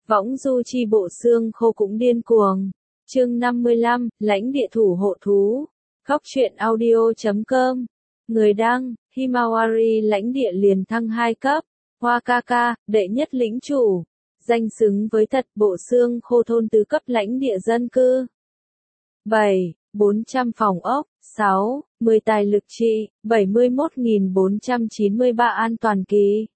Võng du chi bộ xương khô cũng điên cuồng. Chương 55, lãnh địa thủ hộ thú. Góc truyện audio.com. Người đăng, Himawari lãnh địa liền thăng 2 cấp. Wakaka, đệ nhất lĩnh chủ. Danh xứng với thật bộ xương khô thôn tứ cấp lãnh địa dân cư. 7. 400 phòng ốc. 6. 10 tài lực trị. 71.493 an toàn kỳ.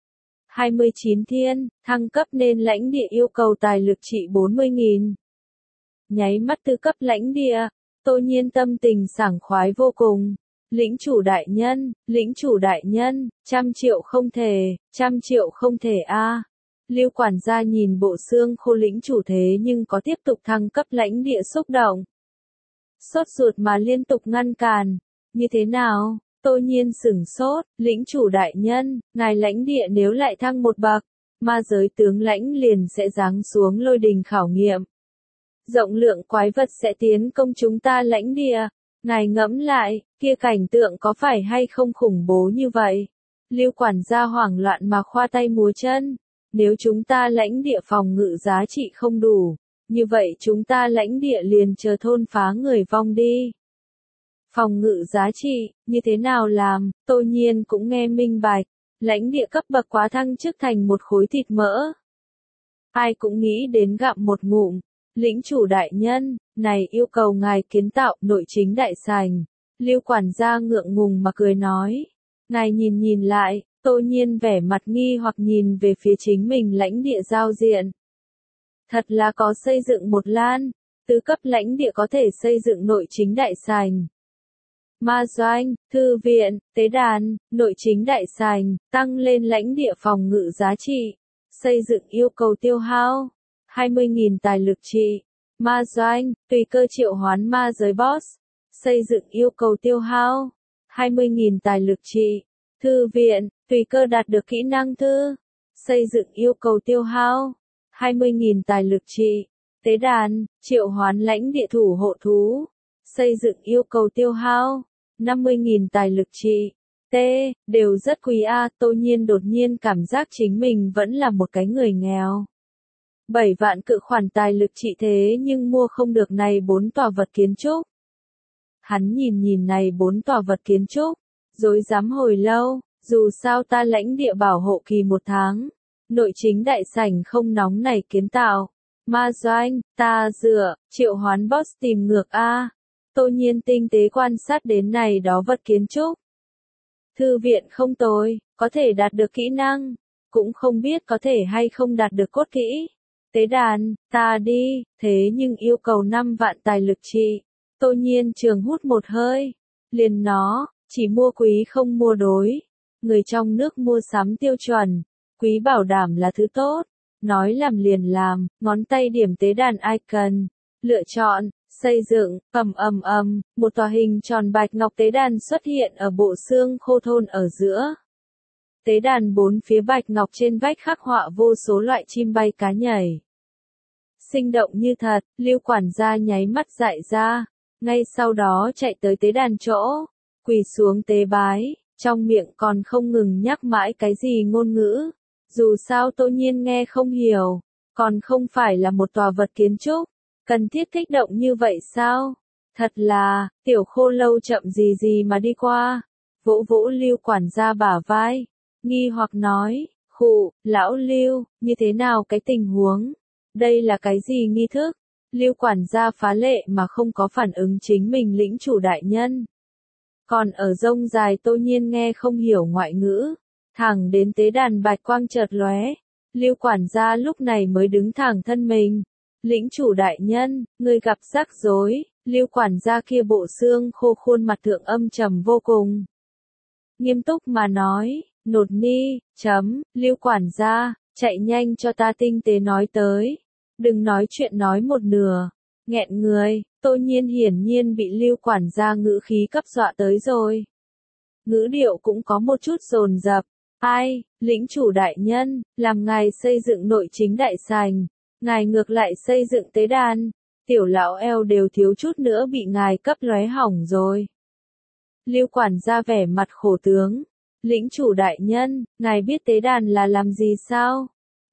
29 thiên, thăng cấp nên lãnh địa yêu cầu tài lực trị 40.000. Nháy mắt tư cấp lãnh địa, Tô Nhiên tâm tình sảng khoái vô cùng. Lĩnh chủ đại nhân, 100 triệu không thể, 100 triệu không thể a. Lưu quản gia nhìn bộ xương khô lĩnh chủ thế nhưng có tiếp tục thăng cấp lãnh địa xúc động. Sốt ruột mà liên tục ngăn cản, như thế nào? Tô Nhiên sửng sốt, lĩnh chủ đại nhân, ngài lãnh địa nếu lại thăng một bậc, ma giới tướng lãnh liền sẽ giáng xuống lôi đình khảo nghiệm. Rộng lượng quái vật sẽ tiến công chúng ta lãnh địa, ngài ngẫm lại, kia cảnh tượng có phải hay không khủng bố như vậy? Lưu quản gia hoảng loạn mà khoa tay múa chân, nếu chúng ta lãnh địa phòng ngự giá trị không đủ, như vậy chúng ta lãnh địa liền chờ thôn phá người vong đi. Phòng ngự giá trị, như thế nào làm, Tô Nhiên cũng nghe minh bạch, lãnh địa cấp bậc quá thăng chức thành một khối thịt mỡ. Ai cũng nghĩ đến gặm một ngụm, lĩnh chủ đại nhân, này yêu cầu ngài kiến tạo nội chính đại sảnh. Lưu quản gia ngượng ngùng mà cười nói, ngài nhìn lại, Tô Nhiên vẻ mặt nghi hoặc nhìn về phía chính mình lãnh địa giao diện. Thật là có xây dựng một lan, tứ cấp lãnh địa có thể xây dựng nội chính đại sảnh. Ma doanh, thư viện, tế đàn, nội chính đại sảnh, tăng lên lãnh địa phòng ngự giá trị, xây dựng yêu cầu tiêu hao, 20.000 tài lực trị, ma doanh, tùy cơ triệu hoán ma giới boss, xây dựng yêu cầu tiêu hao, 20.000 tài lực trị, thư viện, tùy cơ đạt được kỹ năng thư, xây dựng yêu cầu tiêu hao, 20.000 tài lực trị, tế đàn, triệu hoán lãnh địa thủ hộ thú, xây dựng yêu cầu tiêu hao, 50.000 tài lực trị. Đều rất quý a. Tô Nhiên đột nhiên cảm giác chính mình vẫn là một cái người nghèo. 7 vạn cự khoản tài lực trị thế nhưng mua không được này 4 tòa vật kiến trúc. Hắn nhìn này 4 tòa vật kiến trúc, rối rắm hồi lâu, dù sao ta lãnh địa bảo hộ kỳ 1 tháng, nội chính đại sảnh không nóng này kiến tạo. Ma doanh, ta dựa, triệu hoán boss tìm ngược a. Tô Nhiên tinh tế quan sát đến này đó vật kiến trúc. Thư viện không tồi, có thể đạt được kỹ năng, cũng không biết có thể hay không đạt được cốt kỹ. Tế đàn, ta đi, thế nhưng yêu cầu 5 vạn tài lực trị. Tô Nhiên trường hút một hơi, liền nó, chỉ mua quý không mua đối. Người trong nước mua sắm tiêu chuẩn, quý bảo đảm là thứ tốt. Nói làm liền làm, ngón tay điểm tế đàn icon, lựa chọn, xây dựng, một tòa hình tròn bạch ngọc tế đàn xuất hiện ở bộ xương khô thôn ở giữa. Tế đàn 4 phía bạch ngọc trên vách khắc họa vô số loại chim bay cá nhảy. Sinh động như thật, Lưu quản gia nháy mắt dại ra, ngay sau đó chạy tới tế đàn chỗ, quỳ xuống tế bái, trong miệng còn không ngừng nhắc mãi cái gì ngôn ngữ. Dù sao Tô Nhiên nghe không hiểu, còn không phải là một tòa vật kiến trúc, cần thiết kích động như vậy sao? Thật là, tiểu khô lâu chậm gì mà đi qua, vỗ vỗ Lưu quản gia bả vai, nghi hoặc nói, khụ, lão Lưu, như thế nào cái tình huống? Đây là cái gì nghi thức? Lưu quản gia phá lệ mà không có phản ứng chính mình lĩnh chủ đại nhân. Còn ở rông dài Tô Nhiên nghe không hiểu ngoại ngữ. Thẳng đến tế đàn bạch quang chợt lóe, Lưu quản gia lúc này mới đứng thẳng thân mình. Lĩnh chủ đại nhân, người gặp rắc rối. Lưu quản gia kia bộ xương khô khuôn mặt thượng âm trầm vô cùng. Nghiêm túc mà nói, nột ni, Lưu quản gia, chạy nhanh cho ta tinh tế nói tới. Đừng nói chuyện nói một nửa, nghẹn người. Tô Nhiên hiển nhiên bị Lưu quản gia ngữ khí cấp dọa tới rồi. Ngữ điệu cũng có một chút dồn dập. Ai, lĩnh chủ đại nhân, làm ngài xây dựng nội chính đại sảnh, ngài ngược lại xây dựng tế đàn, tiểu lão eo đều thiếu chút nữa bị ngài cấp lóe hỏng rồi. Lưu quản gia vẻ mặt khổ tướng, lĩnh chủ đại nhân, ngài biết tế đàn là làm gì sao?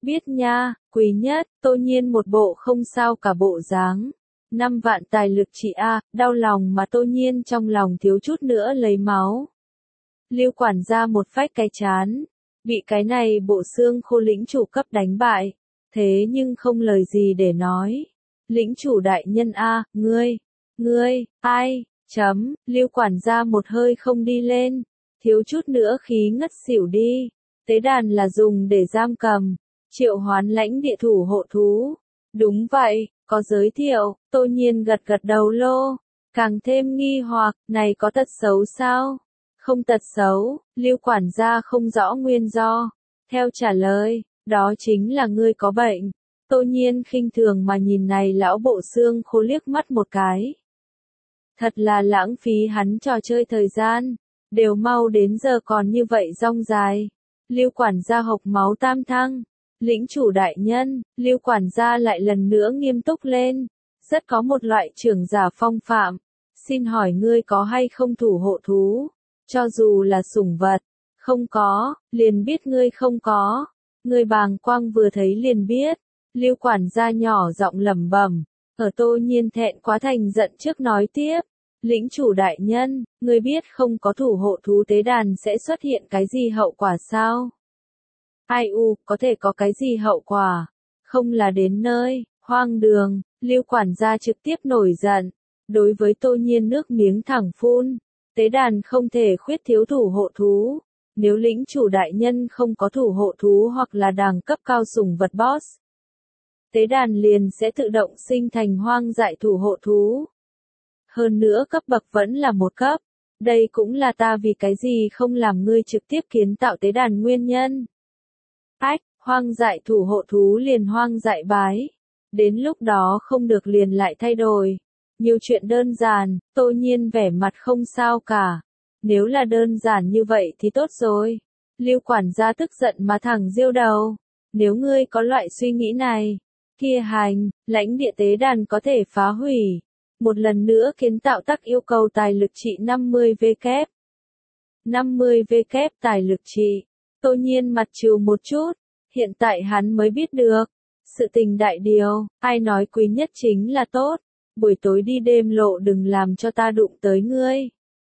Biết nha, quý nhất, Tô Nhiên một bộ không sao cả bộ dáng. 5 vạn tài lực trị a, đau lòng mà Tô Nhiên trong lòng thiếu chút nữa lấy máu. Lưu quản gia một phách cái chán, bị cái này bộ xương khô lĩnh chủ cấp đánh bại, thế nhưng không lời gì để nói. Lĩnh chủ đại nhân a, ngươi, ai, Lưu quản gia một hơi không đi lên, thiếu chút nữa khí ngất xỉu đi. Tế đàn là dùng để giam cầm, triệu hoán lãnh địa thủ hộ thú. Đúng vậy, có giới thiệu, Tô Nhiên gật gật đầu lô, càng thêm nghi hoặc, này có tật xấu sao? Không tật xấu, Lưu quản gia không rõ nguyên do. Theo trả lời, đó chính là ngươi có bệnh. Tô Nhiên khinh thường mà nhìn này lão bộ xương khô liếc mắt một cái. Thật là lãng phí hắn trò chơi thời gian, đều mau đến giờ còn như vậy rong dài. Lưu quản gia hộc máu tam thăng. Lĩnh chủ đại nhân, Lưu quản gia lại lần nữa nghiêm túc lên, rất có một loại trưởng giả phong phạm. Xin hỏi ngươi có hay không thủ hộ thú? Cho dù là sủng vật, không có, liền biết ngươi không có. Ngươi bàng quang vừa thấy liền biết. Lưu quản gia nhỏ giọng lẩm bẩm, ở Tô Nhiên thẹn quá thành giận trước nói tiếp. Lĩnh chủ đại nhân, ngươi biết không có thủ hộ thú tế đàn sẽ xuất hiện cái gì hậu quả sao? Ai có thể có cái gì hậu quả? Không là đến nơi, hoang đường, Lưu quản gia trực tiếp nổi giận. Đối với Tô Nhiên nước miếng thẳng phun, tế đàn không thể khuyết thiếu thủ hộ thú. Nếu lĩnh chủ đại nhân không có thủ hộ thú hoặc là đẳng cấp cao sủng vật boss, tế đàn liền sẽ tự động sinh thành hoang dại thủ hộ thú. Hơn nữa cấp bậc vẫn là một cấp. Đây cũng là ta vì cái gì không làm ngươi trực tiếp kiến tạo tế đàn nguyên nhân. Hoang dại thủ hộ thú liền hoang dại bái. Đến lúc đó không được liền lại thay đổi. Nhiều chuyện đơn giản, Tô Nhiên vẻ mặt không sao cả. Nếu là đơn giản như vậy thì tốt rồi. Lưu quản gia tức giận mà thẳng giêu đầu. Nếu ngươi có loại suy nghĩ này, kia hành, lãnh địa tế đàn có thể phá hủy. Một lần nữa kiến tạo tắc yêu cầu tài lực trị 50W. 50W tài lực trị. Tô Nhiên mặt trừ một chút. Hiện tại hắn mới biết được. Sự tình đại điều, ai nói quý nhất chính là tốt. Buổi tối đi đêm lộ đừng làm cho ta đụng tới ngươi.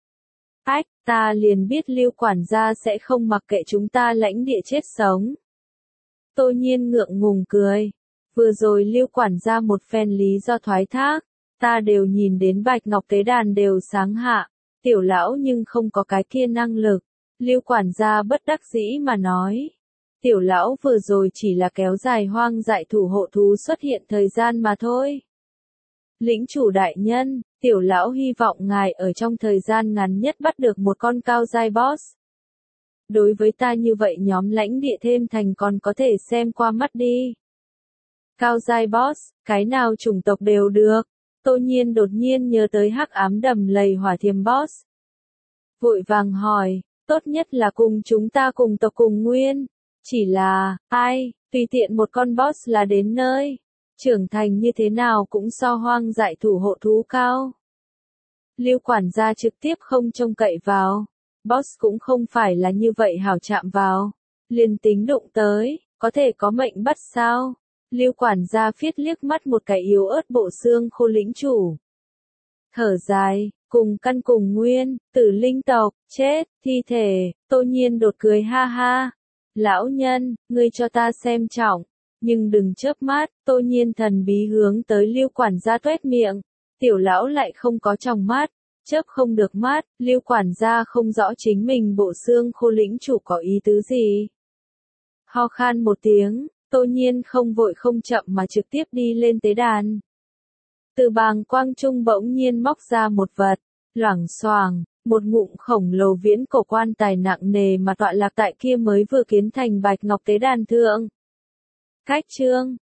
Ta liền biết Lưu quản gia sẽ không mặc kệ chúng ta lãnh địa chết sống. Tô Nhiên ngượng ngùng cười. Vừa rồi Lưu quản gia một phen lý do thoái thác. Ta đều nhìn đến bạch ngọc tế đàn đều sáng hạ. Tiểu lão nhưng không có cái kia năng lực. Lưu quản gia bất đắc dĩ mà nói. Tiểu lão vừa rồi chỉ là kéo dài hoang dại thủ hộ thú xuất hiện thời gian mà thôi. Lĩnh chủ đại nhân, tiểu lão hy vọng ngài ở trong thời gian ngắn nhất bắt được một con cao giai boss. Đối với ta như vậy nhóm lãnh địa thêm thành còn có thể xem qua mắt đi. Cao giai boss, cái nào chủng tộc đều được. Tô Nhiên đột nhiên nhớ tới hắc ám đầm lầy hỏa thiềm boss. Vội vàng hỏi, tốt nhất là cùng chúng ta cùng tộc cùng nguyên. Chỉ là, tùy tiện một con boss là đến nơi. Trưởng thành như thế nào cũng so hoang dại thủ hộ thú cao. Lưu quản gia trực tiếp không trông cậy vào. Boss cũng không phải là như vậy hảo chạm vào. Liền tính đụng tới, có thể có mệnh bắt sao. Lưu quản gia phiết liếc mắt một cái yếu ớt bộ xương khô lĩnh chủ. Thở dài, cùng căn cùng nguyên, tử linh tộc, chết, thi thể, Tô Nhiên đột cười ha ha. Lão nhân, ngươi cho ta xem trọng, nhưng đừng chớp mắt, Tô Nhiên thần bí hướng tới Lưu quản gia tuét miệng. Tiểu lão lại không có tròng mắt, chớp không được mắt, Lưu quản gia không rõ chính mình bộ xương khô lĩnh chủ có ý tứ gì. Ho khan một tiếng, Tô Nhiên không vội không chậm mà trực tiếp đi lên tế đàn. Từ bàng quang trung bỗng nhiên móc ra một vật, loảng xoảng, một ngụm khổng lồ viễn cổ quan tài nặng nề mà tọa lạc tại kia mới vừa kiến thành bạch ngọc tế đàn thượng. Cách chương